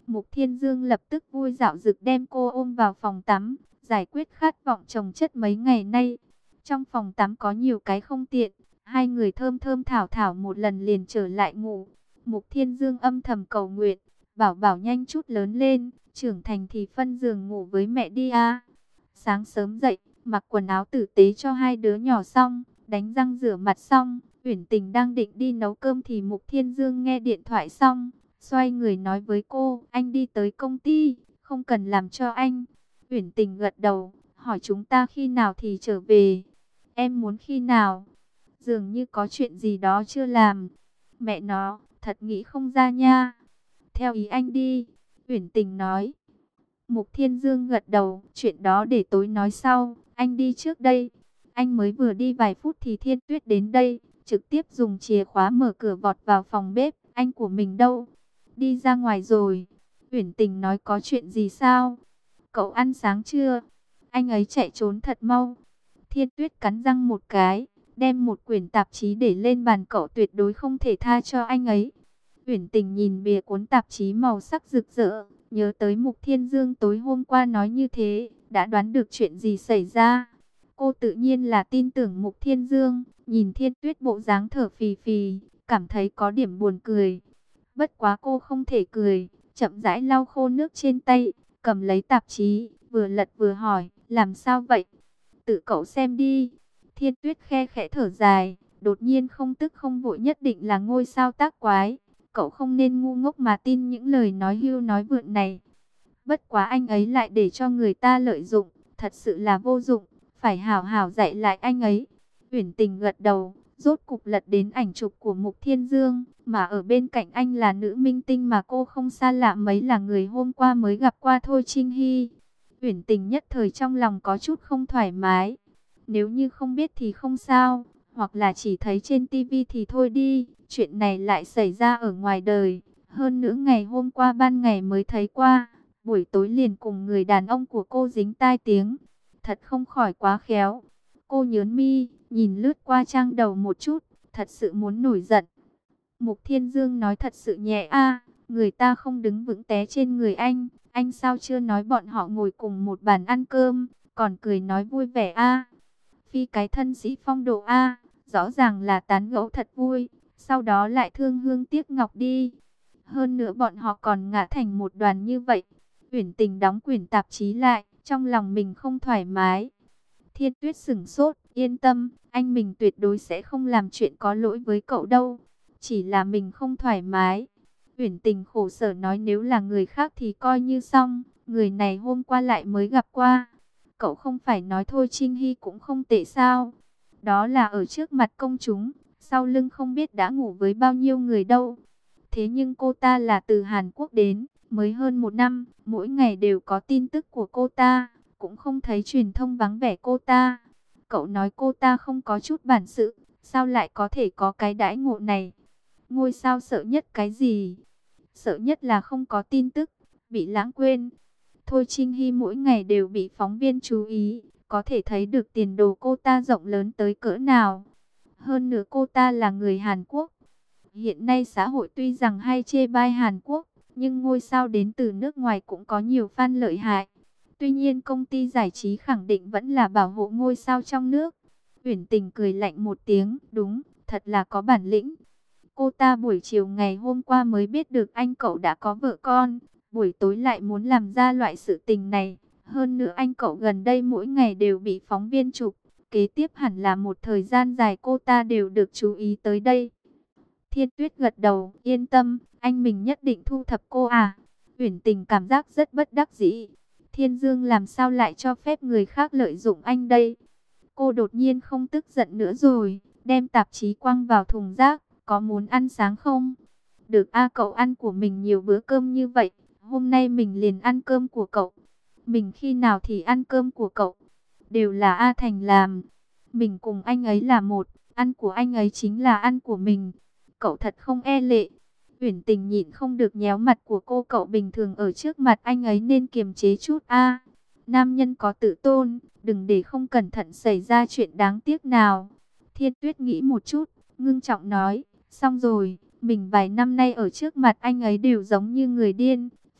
Mục Thiên Dương lập tức vui dạo dực đem cô ôm vào phòng tắm, giải quyết khát vọng chồng chất mấy ngày nay. Trong phòng tắm có nhiều cái không tiện, hai người thơm thơm thảo thảo một lần liền trở lại ngủ. Mục Thiên Dương âm thầm cầu nguyện, bảo bảo nhanh chút lớn lên, trưởng thành thì phân giường ngủ với mẹ đi a. Sáng sớm dậy, mặc quần áo tử tế cho hai đứa nhỏ xong, đánh răng rửa mặt xong, Uyển Tình đang định đi nấu cơm thì Mục Thiên Dương nghe điện thoại xong, xoay người nói với cô, anh đi tới công ty, không cần làm cho anh. Uyển Tình gật đầu, hỏi chúng ta khi nào thì trở về. Em muốn khi nào? Dường như có chuyện gì đó chưa làm. Mẹ nó, thật nghĩ không ra nha. Theo ý anh đi, Uyển Tình nói. Mục Thiên Dương gật đầu, chuyện đó để tối nói sau, anh đi trước đây. Anh mới vừa đi vài phút thì Thiên Tuyết đến đây, trực tiếp dùng chìa khóa mở cửa vọt vào phòng bếp. Anh của mình đâu? Đi ra ngoài rồi. Uyển Tình nói, có chuyện gì sao? Cậu ăn sáng chưa? Anh ấy chạy trốn thật mau. Thiên Tuyết cắn răng một cái, đem một quyển tạp chí để lên bàn, cậu tuyệt đối không thể tha cho anh ấy. Uyển Tình nhìn bìa cuốn tạp chí màu sắc rực rỡ, nhớ tới Mục Thiên Dương tối hôm qua nói như thế, đã đoán được chuyện gì xảy ra. Cô tự nhiên là tin tưởng Mục Thiên Dương, nhìn Thiên Tuyết bộ dáng thở phì phì, cảm thấy có điểm buồn cười. Bất quá cô không thể cười, chậm rãi lau khô nước trên tay, cầm lấy tạp chí, vừa lật vừa hỏi, làm sao vậy? Tự cậu xem đi. Thiên Tuyết khe khẽ thở dài, đột nhiên không tức không vội, nhất định là ngôi sao tác quái. Cậu không nên ngu ngốc mà tin những lời nói hưu nói vượn này. Bất quá anh ấy lại để cho người ta lợi dụng, thật sự là vô dụng, phải hảo hảo dạy lại anh ấy. Uyển Tình gật đầu, rốt cục lật đến ảnh chụp của Mục Thiên Dương, mà ở bên cạnh anh là nữ minh tinh mà cô không xa lạ mấy, là người hôm qua mới gặp qua Thôi Trinh Hy. Uyển Tình nhất thời trong lòng có chút không thoải mái. Nếu như không biết thì không sao, hoặc là chỉ thấy trên tivi thì thôi đi, chuyện này lại xảy ra ở ngoài đời. Hơn nữa ngày hôm qua ban ngày mới thấy qua, buổi tối liền cùng người đàn ông của cô dính tai tiếng. Thật không khỏi quá khéo. Cô nhớn mi, nhìn lướt qua trang đầu một chút, thật sự muốn nổi giận. Mục Thiên Dương nói thật sự nhẹ a, người ta không đứng vững té trên người anh sao chưa nói bọn họ ngồi cùng một bàn ăn cơm, còn cười nói vui vẻ a. Phi cái thân sĩ phong độ a, rõ ràng là tán gẫu thật vui, sau đó lại thương hương tiếc ngọc đi. Hơn nữa bọn họ còn ngã thành một đoàn như vậy. Uyển Tình đóng quyển tạp chí lại, trong lòng mình không thoải mái. Thiên Tuyết sửng sốt, yên tâm, anh mình tuyệt đối sẽ không làm chuyện có lỗi với cậu đâu. Chỉ là mình không thoải mái. Uyển Tình khổ sở nói, nếu là người khác thì coi như xong, người này hôm qua lại mới gặp qua. Cậu không phải nói Thôi Trinh Hy cũng không tệ sao? Đó là ở trước mặt công chúng, sau lưng không biết đã ngủ với bao nhiêu người đâu. Thế nhưng cô ta là từ Hàn Quốc đến, mới hơn một năm, mỗi ngày đều có tin tức của cô ta, cũng không thấy truyền thông vắng vẻ cô ta. Cậu nói cô ta không có chút bản sự, sao lại có thể có cái đãi ngộ này? Ngôi sao sợ nhất cái gì? Sợ nhất là không có tin tức, bị lãng quên. Thôi Trinh Hy mỗi ngày đều bị phóng viên chú ý, có thể thấy được tiền đồ cô ta rộng lớn tới cỡ nào. Hơn nữa cô ta là người Hàn Quốc. Hiện nay xã hội tuy rằng hay chê bai Hàn Quốc, nhưng ngôi sao đến từ nước ngoài cũng có nhiều fan lợi hại. Tuy nhiên công ty giải trí khẳng định vẫn là bảo hộ ngôi sao trong nước. Uyển Tình cười lạnh một tiếng, đúng, thật là có bản lĩnh. Cô ta buổi chiều ngày hôm qua mới biết được anh cậu đã có vợ con, buổi tối lại muốn làm ra loại sự tình này. Hơn nữa anh cậu gần đây mỗi ngày đều bị phóng viên chụp, kế tiếp hẳn là một thời gian dài cô ta đều được chú ý tới đây. Thiên Tuyết gật đầu, yên tâm, anh mình nhất định thu thập cô à. Uyển Tình cảm giác rất bất đắc dĩ. Thiên Dương làm sao lại cho phép người khác lợi dụng anh đây? Cô đột nhiên không tức giận nữa rồi, đem tạp chí quăng vào thùng rác. Có muốn ăn sáng không? Được a, cậu ăn của mình nhiều bữa cơm như vậy, hôm nay mình liền ăn cơm của cậu. Mình khi nào thì ăn cơm của cậu? Đều là A Thành làm. Mình cùng anh ấy là một, ăn của anh ấy chính là ăn của mình. Cậu thật không e lệ. Uyển Tình nhịn không được nhéo mặt của cô, cậu bình thường ở trước mặt anh ấy nên kiềm chế chút a. Nam nhân có tự tôn, đừng để không cẩn thận xảy ra chuyện đáng tiếc nào. Thiên Tuyết nghĩ một chút, ngưng trọng nói, xong rồi, mình vài năm nay ở trước mặt anh ấy đều giống như người điên,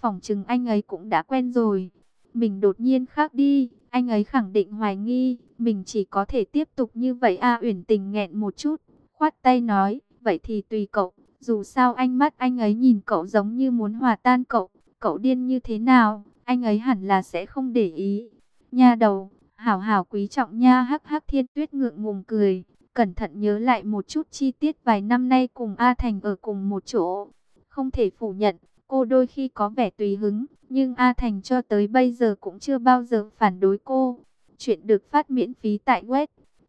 phỏng chừng anh ấy cũng đã quen rồi. Mình đột nhiên khác đi, anh ấy khẳng định hoài nghi, mình chỉ có thể tiếp tục như vậy à. Uyển Tình nghẹn một chút, khoát tay nói, vậy thì tùy cậu, dù sao ánh mắt anh ấy nhìn cậu giống như muốn hòa tan cậu, cậu điên như thế nào, anh ấy hẳn là sẽ không để ý. Nha đầu, hảo hảo quý trọng nha. Hắc hắc. Thiên Tuyết ngượng ngùng cười, cẩn thận nhớ lại một chút chi tiết vài năm nay cùng A Thành ở cùng một chỗ. Không thể phủ nhận, cô đôi khi có vẻ tùy hứng, nhưng A Thành cho tới bây giờ cũng chưa bao giờ phản đối cô. Chuyện được phát miễn phí tại web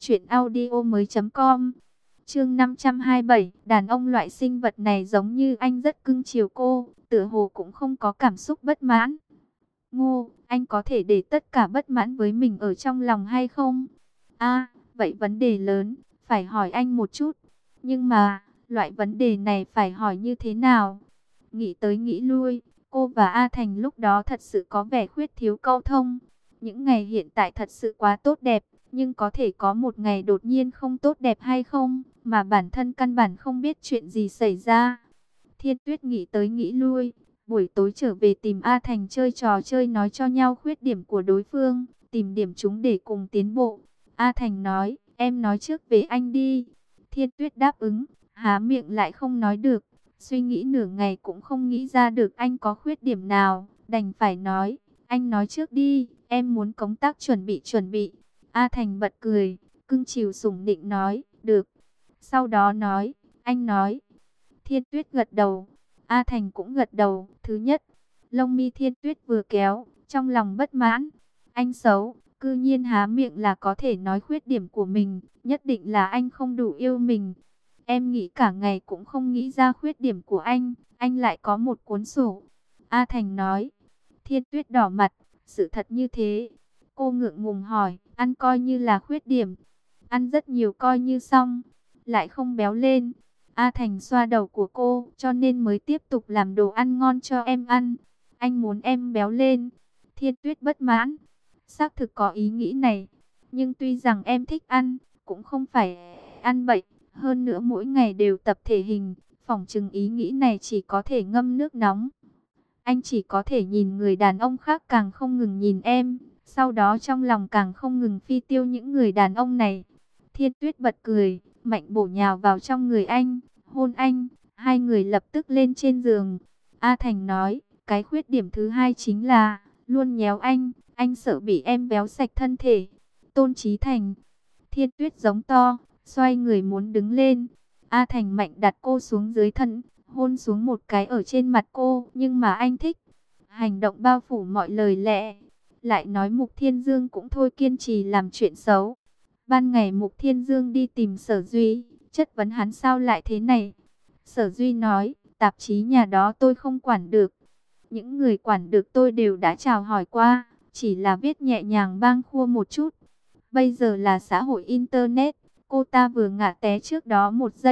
truyệnaudiomoi.com. Chương 527, đàn ông loại sinh vật này giống như anh rất cưng chiều cô, tựa hồ cũng không có cảm xúc bất mãn. Ngô, anh có thể để tất cả bất mãn với mình ở trong lòng hay không? À, vậy vấn đề lớn, phải hỏi anh một chút. Nhưng mà, loại vấn đề này phải hỏi như thế nào? Nghĩ tới nghĩ lui, cô và A Thành lúc đó thật sự có vẻ khuyết thiếu câu thông. Những ngày hiện tại thật sự quá tốt đẹp, nhưng có thể có một ngày đột nhiên không tốt đẹp hay không, mà bản thân căn bản không biết chuyện gì xảy ra. Thiên Tuyết nghĩ tới nghĩ lui, buổi tối trở về tìm A Thành chơi trò chơi, nói cho nhau khuyết điểm của đối phương, tìm điểm chúng để cùng tiến bộ. A Thành nói, em nói trước về anh đi. Thiên Tuyết đáp ứng, há miệng lại không nói được. Suy nghĩ nửa ngày cũng không nghĩ ra được anh có khuyết điểm nào, đành phải nói, anh nói trước đi, em muốn công tác chuẩn bị. A Thành bật cười, cưng chiều sủng nịnh nói, được. Sau đó nói, anh nói. Thiên Tuyết gật đầu, A Thành cũng gật đầu. Thứ nhất, lông mi Thiên Tuyết vừa kéo, trong lòng bất mãn. Anh xấu, cư nhiên há miệng là có thể nói khuyết điểm của mình, nhất định là anh không đủ yêu mình. Em nghĩ cả ngày cũng không nghĩ ra khuyết điểm của anh lại có một cuốn sổ. A Thành nói. Thiên Tuyết đỏ mặt, sự thật như thế. Cô ngượng ngùng hỏi, ăn coi như là khuyết điểm. Ăn rất nhiều coi như xong, lại không béo lên. A Thành xoa đầu của cô, cho nên mới tiếp tục làm đồ ăn ngon cho em ăn. Anh muốn em béo lên. Thiên Tuyết bất mãn. Xác thực có ý nghĩ này, nhưng tuy rằng em thích ăn, cũng không phải ăn bậy. Hơn nữa mỗi ngày đều tập thể hình, phỏng chừng ý nghĩ này chỉ có thể ngâm nước nóng. Anh chỉ có thể nhìn người đàn ông khác càng không ngừng nhìn em, sau đó trong lòng càng không ngừng phi tiêu những người đàn ông này. Thiên Tuyết bật cười, mạnh bổ nhào vào trong người anh, hôn anh, hai người lập tức lên trên giường. A Thành nói, cái khuyết điểm thứ hai chính là, luôn nhéo anh sợ bị em béo sạch thân thể. Tôn Chí Thành. Thiên Tuyết giống to, xoay người muốn đứng lên. A Thành mạnh đặt cô xuống dưới thân, hôn xuống một cái ở trên mặt cô, nhưng mà anh thích. Hành động bao phủ mọi lời lẽ. Lại nói Mục Thiên Dương cũng thôi kiên trì làm chuyện xấu. Ban ngày Mục Thiên Dương đi tìm Sở Duy, chất vấn hắn sao lại thế này. Sở Duy nói, tạp chí nhà đó tôi không quản được. Những người quản được tôi đều đã chào hỏi qua, chỉ là viết nhẹ nhàng bâng quơ một chút. Bây giờ là xã hội Internet, cô ta vừa ngã té trước đó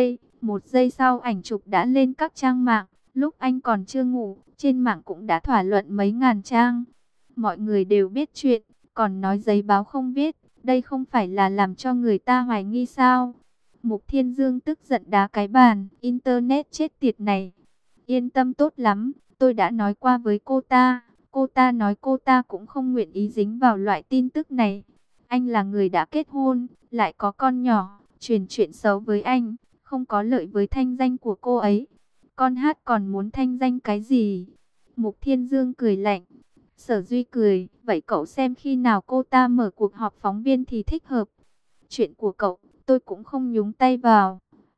một giây sau ảnh chụp đã lên các trang mạng. Lúc anh còn chưa ngủ, trên mạng cũng đã thảo luận mấy ngàn trang. Mọi người đều biết chuyện, còn nói giấy báo không viết, đây không phải là làm cho người ta hoài nghi sao? Mục Thiên Dương tức giận đá cái bàn, Internet chết tiệt này. Yên tâm tốt lắm, tôi đã nói qua với cô ta nói cô ta cũng không nguyện ý dính vào loại tin tức này. Anh là người đã kết hôn, lại có con nhỏ, truyền chuyện xấu với anh, không có lợi với thanh danh của cô ấy. Con hát còn muốn thanh danh cái gì? Mục Thiên Dương cười lạnh. Sở Duy cười, vậy cậu xem khi nào cô ta mở cuộc họp phóng viên thì thích hợp. Chuyện của cậu, tôi cũng không nhúng tay vào.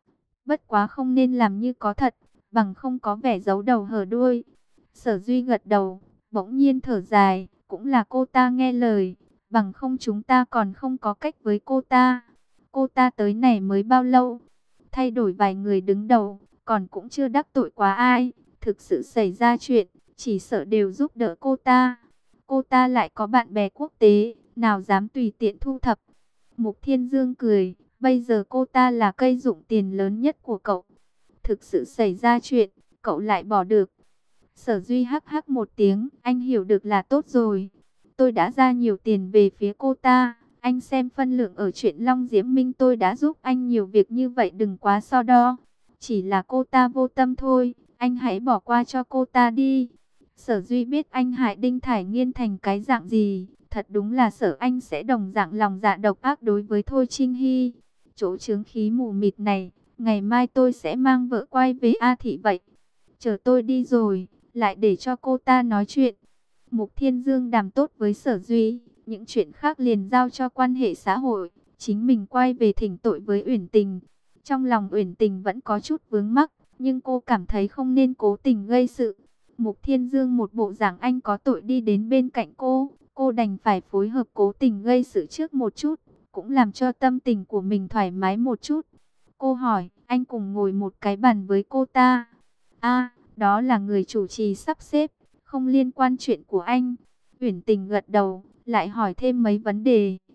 Bất quá không nên làm như có thật, bằng không có vẻ giấu đầu hở đuôi. Sở Duy gật đầu, bỗng nhiên thở dài, cũng là cô ta nghe lời, bằng không chúng ta còn không có cách với cô ta. Cô ta tới này mới bao lâu? Thay đổi vài người đứng đầu, còn cũng chưa đắc tội quá ai. Thực sự xảy ra chuyện, chỉ sợ đều giúp đỡ cô ta. Cô ta lại có bạn bè quốc tế, nào dám tùy tiện thu thập. Mục Thiên Dương cười, bây giờ cô ta là cây dụng tiền lớn nhất của cậu. Thực sự xảy ra chuyện, cậu lại bỏ được. Sở Duy hắc hắc một tiếng, anh hiểu được là tốt rồi. Tôi đã ra nhiều tiền về phía cô ta. Anh xem phân lượng ở chuyện Long Diễm Minh, tôi đã giúp anh nhiều việc như vậy, đừng quá so đo. Chỉ là cô ta vô tâm thôi, anh hãy bỏ qua cho cô ta đi. Sở Duy biết anh hại Đinh Thải Nghiên thành cái dạng gì, thật đúng là sợ anh sẽ đồng dạng lòng dạ độc ác đối với Thôi Trinh Hy. Chỗ chướng khí mù mịt này, ngày mai tôi sẽ mang vợ quay về A Thị vậy. Chờ tôi đi rồi, lại để cho cô ta nói chuyện. Mục Thiên Dương đàm tốt với Sở Duy, những chuyện khác liền giao cho quan hệ xã hội, chính mình quay về thỉnh tội với Uyển Tình. Trong lòng Uyển Tình vẫn có chút vướng mắc, nhưng cô cảm thấy không nên cố tình gây sự. Mục Thiên Dương một bộ dạng anh có tội đi đến bên cạnh cô đành phải phối hợp cố tình gây sự trước một chút, cũng làm cho tâm tình của mình thoải mái một chút. Cô hỏi, anh cùng ngồi một cái bàn với cô ta? À, đó là người chủ trì sắp xếp, không liên quan chuyện của anh. Uyển Tình gật đầu, lại hỏi thêm mấy vấn đề.